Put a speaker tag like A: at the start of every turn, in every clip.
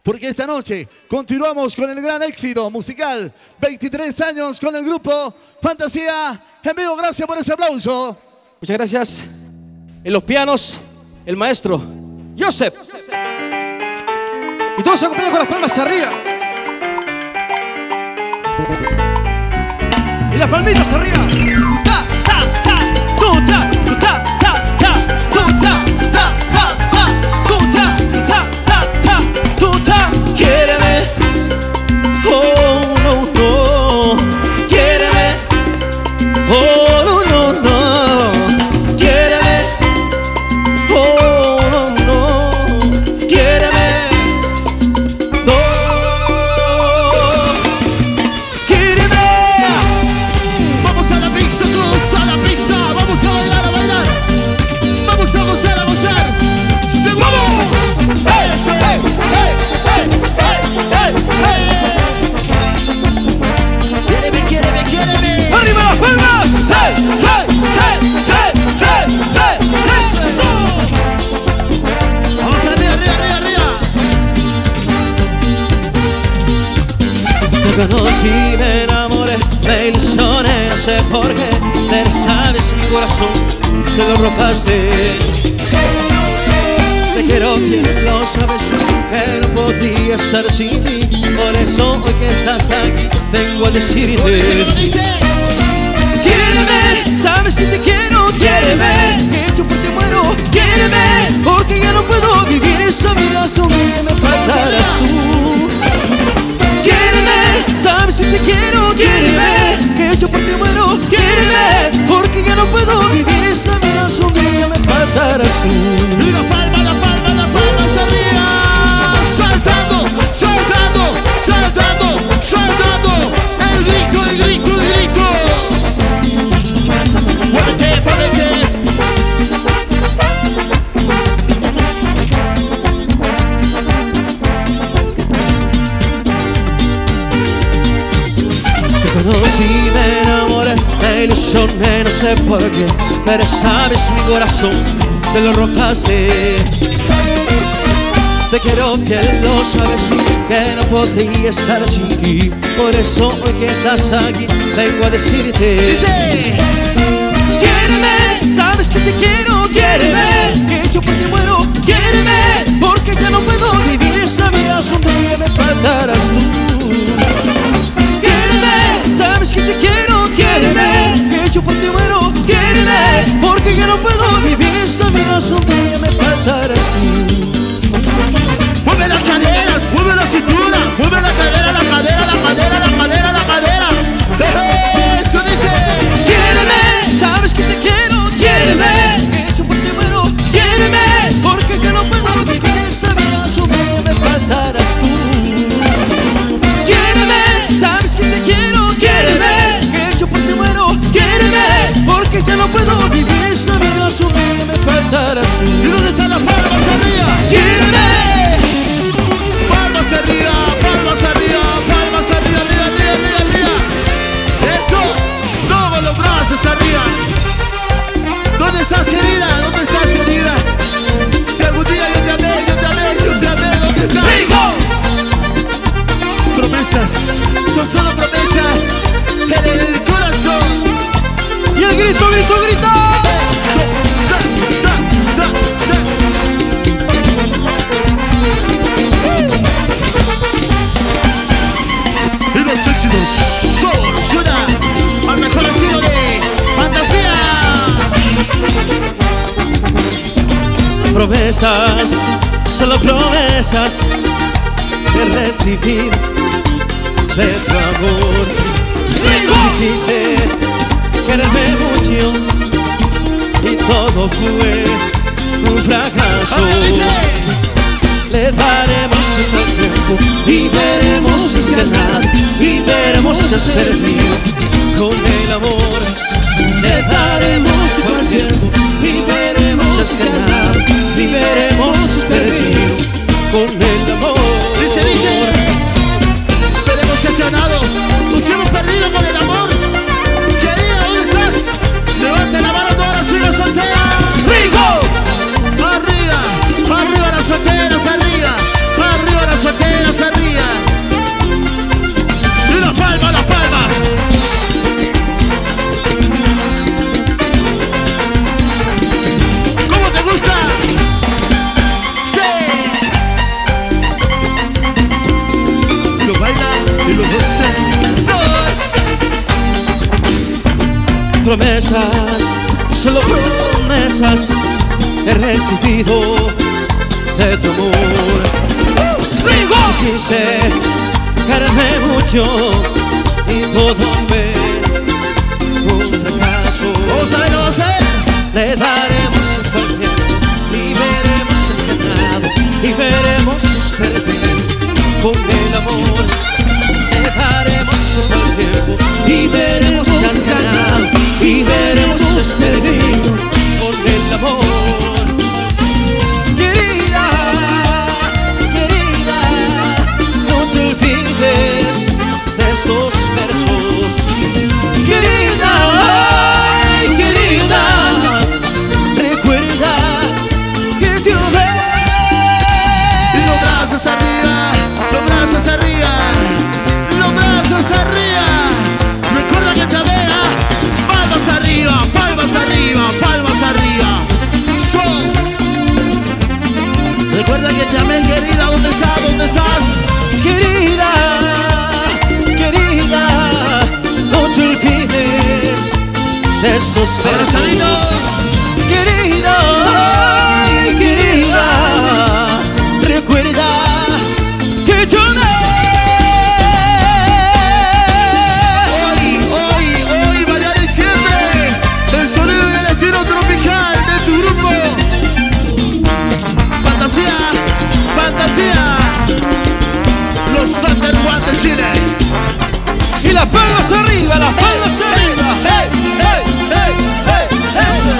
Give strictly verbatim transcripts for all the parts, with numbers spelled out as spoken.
A: porque esta noche continuamos con el gran éxito musical. veintitrés años con el grupo Fantasía en vivo. Gracias por ese aplauso.
B: Muchas gracias. En los pianos, el maestro Joseph. Y todos acompañados con las palmas hacia arriba. Y las palmitas arriba. Ta, ta, ta, tu, ta, tu, ta, ta, ta, tu, ta, ta, ta, ta, tu, ta, ta, ta, ta, tu, ta. Quiéreme, oh no, no. Quiéreme, oh no, no, no. Quiéreme, oh no, no. Quiéreme, no. Quiéreme.
C: Vamos a la pizza, todos a la pizza. Vamos a bailar, a bailar. Vamos a gozar, a gozar. ¡Se vamos! ¡Hey, hey, hey, hey, hey, hey, hey! Quiéreme, quiéreme, quiéreme.
B: ¡Arriba las palmas! ¡Hey, hey, hey, hey, hey, hey! ¡Eso!
C: Vamos arriba, arriba, arriba, arriba.
B: Te conocí, me enamoré, me ilusioné, no sé por qué. Pero sabes mi corazón, te lo robaste. Te quiero bien, lo sabes, que no podría estar sin ti. Por eso hoy que estás aquí, vengo a decirte: quiéreme, sabes que te quiero, quiéreme, que yo por ti muero, quiéreme, porque ya no puedo vivir esa vida solo que me faltarás tú. Quiéreme, sabes que te quiero, quiéreme, que yo por ti muero, quiéreme, porque ya no puedo vivir esa vida solo que me faltarás tú.
C: Y la palma, la palma, la palma hacia arriba. Saltando, saltando, saltando, saltando. El grito, el grito, el grito. Muévete, muévete.
B: Te conocí, me enamoré, me ilusioné, no sé por qué, pero sabes mi corazón, te lo robaste. Te quiero fiel, lo sabes, que no podría estar sin ti. Por eso hoy que estás aquí, vengo a decirte: quiéreme, sabes que te quiero, quiéreme, que yo por ti muero, quiéreme, porque ya no puedo vivir esa vida solo que me faltarás tú. Quiéreme, sabes que te quiero, quiéreme, que yo por ti muero, quiéreme, porque ya no puedo vivir esa vida solo que me faltarás tú.
C: Mueve las caderas, mueve la cintura, mueve la cadera, la cadera, la cadera, la cadera, la cadera. Eso dice.
B: Quiéreme, sabes que te quiero, quiéreme, que yo por ti muero, quiéreme, porque ya no puedo vivir esa vida solo que me faltarás tú. Quiéreme, sabes que te quiero, quiéreme, que yo por ti muero, quiéreme, porque ya no puedo vivir esa vida solo que me faltarás tú.
C: ¿Y dónde están las palmas arriba?
B: Quiéreme.
C: Palmas arriba, palmas arriba, palmas arriba, arriba, arriba, arriba, arriba. Eso, todos los brazos arriba. ¿Dónde estás, querida? ¿Dónde estás, querida? Si algún día yo te amé, yo te amé, yo te amé, ¿dónde estás? Promesas, son solo promesas en el corazón.
B: Y el grito, grito, grito.
C: Sa, sa, sa, sa. Y los éxitos soluciona al mejor estilo de Fantasía.
B: Promesas, solo promesas de recibir de tu amor. Tú dijiste quererme mucho y todo fue un fracaso. Le daremos el tiempo y veremos si es ganar y veremos si es perdido con el amor. Le daremos el tiempo y veremos si es ganar y veremos si es perdido con el amor.
C: Dice, dice, veremos si es ganado o si hemos perdido con el amor. Querida, ¿dónde estás? Levanta la mano todas las chicas solteras.
B: ¡Rico!
C: Arriba, arriba las solteras, arriba, arriba las solteras.
B: promesas, solo promesas he recibido de tu amor. Quise quererme mucho y todo fue un fracaso.
C: Vamos a ver, vamos a ver.
B: Le daremos el papel y veremos si has ganado y veremos si es perder con el amor. Le daremos el papel y veremos si has ganado y veremos si es perder con el amor. Querida, querida, no te olvides de estos versos. Querida, ay, querida, recuerda que te amé.
C: Los brazos arriba, los brazos arriba, los brazos arriba. Recuerda que te amé. Palmas arriba, palmas arriba, palmas arriba. Son. Recuerda que te amé, querida. ¿Dónde estás? ¿Dónde estás?
B: Querida, querida, no te olvides de estos versos. Querida, ay, querida, recuerda que yo amé.
C: Hoy, hoy, hoy, mañana y siempre. El sonido y el estilo tropical de tu grupo. Fantasía, fantasía. Los Thunder One de Chile.
B: Y las palmas arriba, las palmas arriba. Hey, hey, hey, hey, eso.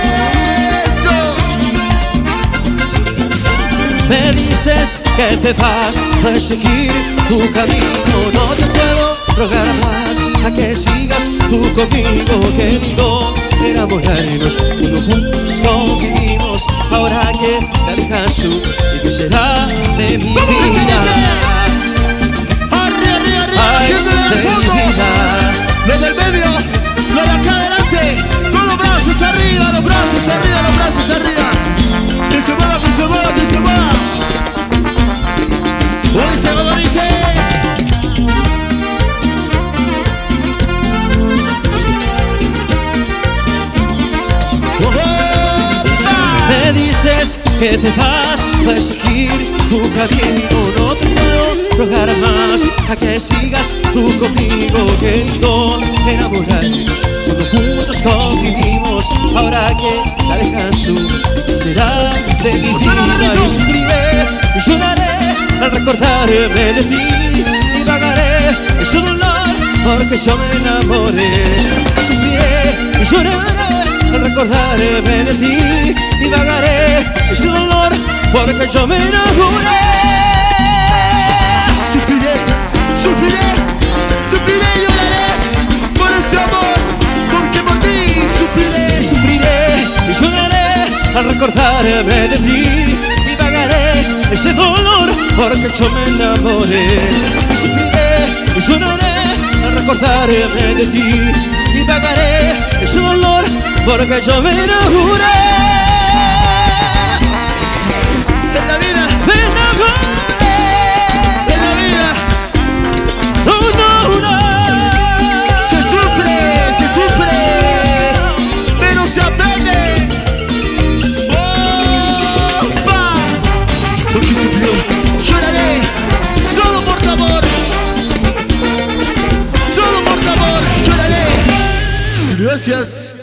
B: Me dices que te vas a seguir tu camino. No te puedo rogar más a que sigas tú conmigo, querido. Enamorarnos, uno juntos convivimos. Ahora que te alejas tú, ¿y qué será de mi vida?
C: Arriba, arriba, arriba,
B: Ay,
C: gente del
B: de mi
C: fondo.
B: vida.
C: Los del medio, los de acá adelante. Con los brazos arriba, los brazos arriba, los brazos arriba. Que se mueva, que se mueva, que se mueva. Hoy se va, dice.
B: Me dices que te vas a seguir tu camino. No te puedo rogar más a que sigas tú conmigo, querido. Enamorarnos cuando juntos convivimos. Ahora que te alejas tú, ¿qué será de mi vida? Y sufriré y lloraré al recordarme de ti. Y vagaré ese dolor porque yo me enamoré. Sufriré y lloraré al recordarme de ti. Y vagaré ese dolor porque yo me enamoré.
C: Sufriré, sufriré, sufriré y lloraré por ese amor, porque por ti sufriré.
B: Sufriré y lloraré al recordarme de ti. Y vagaré ese dolor porque yo me enamoré. Sufriré y lloraré al recordarme de ti. Y vagaré ese dolor porque yo me enamoré.
C: En la vida,
B: Me enamoré.
C: en la vida,
B: No, no, no.
C: se sufre, se sufre, pero se aprende. ¡Opa! Porque sufrió, lloraré, solo por tu amor. Solo por tu amor, lloraré. Gracias.